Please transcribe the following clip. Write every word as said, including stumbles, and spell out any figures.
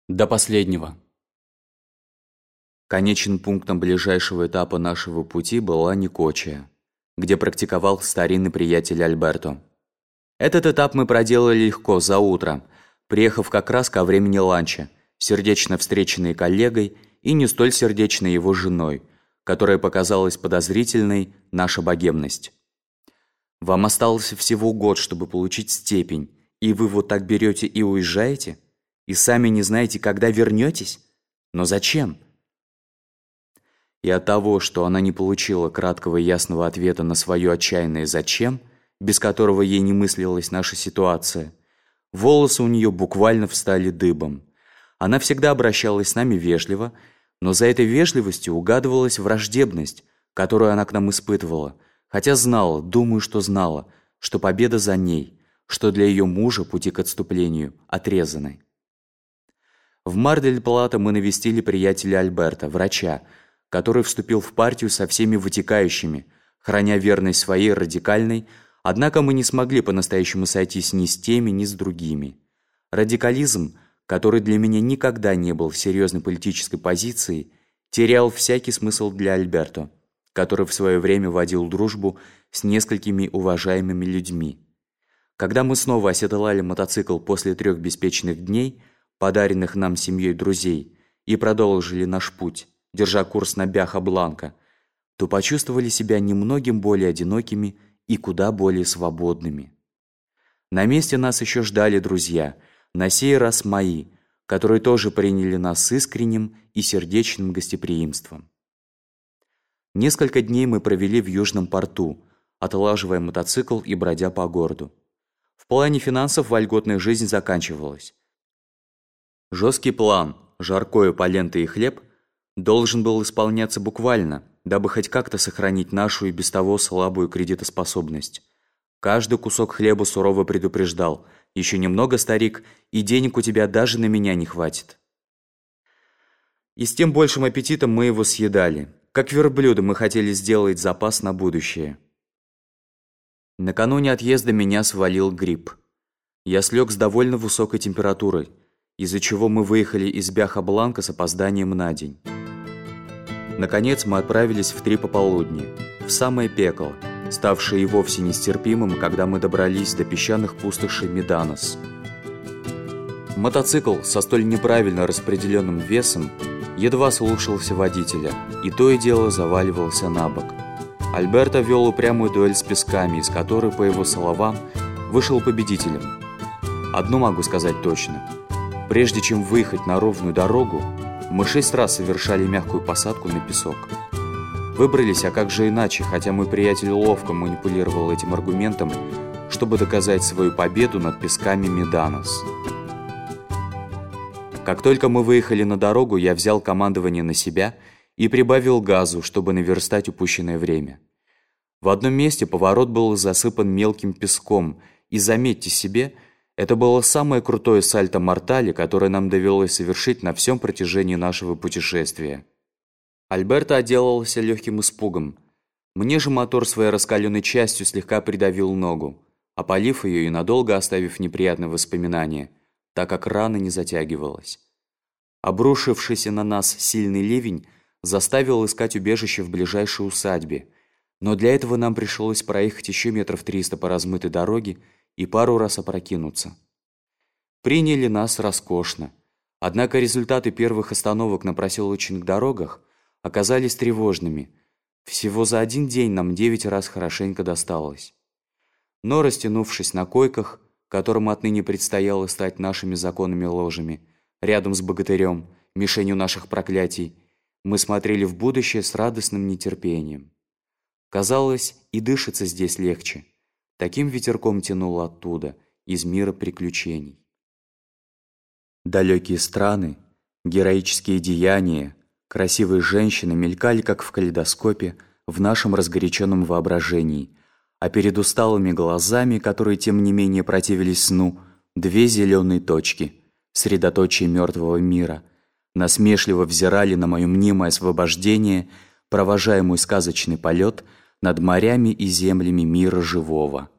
До последнего. Конечным пунктом ближайшего этапа нашего пути была Никочия, где практиковал старинный приятель Альберто. Этот этап мы проделали легко, за утро, приехав как раз ко времени ланча, сердечно встреченной коллегой и не столь сердечной его женой, которая показалась подозрительной наша богемность. «Вам осталось всего год, чтобы получить степень, и вы вот так берете и уезжаете? И сами не знаете, когда вернетесь? Но зачем?» И от того, что она не получила краткого и ясного ответа на свое отчаянное «зачем», без которого ей не мыслилась наша ситуация, волосы у нее буквально встали дыбом. Она всегда обращалась с нами вежливо, но за этой вежливостью угадывалась враждебность, которую она к нам испытывала, хотя знала, думаю, что знала, что победа за ней, что для ее мужа пути к отступлению отрезаны. В Мар-дель-Плата мы навестили приятеля Альберто, врача, который вступил в партию со всеми вытекающими, храня верность своей радикальной, однако мы не смогли по-настоящему сойтись ни с теми, ни с другими. Радикализм, который для меня никогда не был серьезной политической позицией, терял всякий смысл для Альберто, который в свое время водил дружбу с несколькими уважаемыми людьми. Когда мы снова оседлали мотоцикл после трех беспечных дней, подаренных нам семьей друзей, и продолжили наш путь, держа курс на Бяха-Бланка, то почувствовали себя немногим более одинокими и куда более свободными. На месте нас еще ждали друзья, на сей раз мои, которые тоже приняли нас с искренним и сердечным гостеприимством. Несколько дней мы провели в Южном порту, отлаживая мотоцикл и бродя по городу. В плане финансов вольготная жизнь заканчивалась. Жесткий план, жаркое, полента и хлеб должен был исполняться буквально, дабы хоть как-то сохранить нашу и без того слабую кредитоспособность. Каждый кусок хлеба сурово предупреждал: «Еще немного, старик, и денег у тебя даже на меня не хватит». И с тем большим аппетитом мы его съедали. Как верблюды мы хотели сделать запас на будущее. Накануне отъезда меня свалил грипп. Я слег с довольно высокой температурой, из-за чего мы выехали из Бяха-Бланка с опозданием на день. Наконец мы отправились в три пополудни, в самое пекло, ставшее и вовсе нестерпимым, когда мы добрались до песчаных пустошей Меданос. Мотоцикл со столь неправильно распределенным весом едва слушался водителя, и то и дело заваливался на бок. Альберто вел упрямую дуэль с песками, из которой, по его словам, вышел победителем. Одно могу сказать точно. Прежде чем выехать на ровную дорогу, мы шесть раз совершали мягкую посадку на песок. Выбрались, а как же иначе, хотя мой приятель ловко манипулировал этим аргументом, чтобы доказать свою победу над песками Меданос. Как только мы выехали на дорогу, я взял командование на себя и прибавил газу, чтобы наверстать упущенное время. В одном месте поворот был засыпан мелким песком, и, заметьте себе, это было самое крутое сальто-мортале, которое нам довелось совершить на всем протяжении нашего путешествия. Альберто отделался легким испугом. Мне же мотор своей раскаленной частью слегка придавил ногу, опалив ее и надолго оставив неприятные воспоминания, так как рана не затягивалась. Обрушившийся на нас сильный ливень заставил искать убежище в ближайшей усадьбе, но для этого нам пришлось проехать еще метров триста по размытой дороге и пару раз опрокинуться. Приняли нас роскошно, однако результаты первых остановок на проселочных дорогах оказались тревожными. Всего за один день нам девять раз хорошенько досталось. Но, растянувшись на койках, которым отныне предстояло стать нашими законными ложами, рядом с богатырем, мишенью наших проклятий, мы смотрели в будущее с радостным нетерпением. Казалось, и дышится здесь легче. Таким ветерком тянуло оттуда, из мира приключений. Далекие страны, героические деяния, красивые женщины мелькали, как в калейдоскопе, в нашем разгоряченном воображении, а перед усталыми глазами, которые тем не менее противились сну, две зеленые точки, средоточие мертвого мира, насмешливо взирали на мое мнимое освобождение, провожая мой сказочный полет над морями и землями мира живого.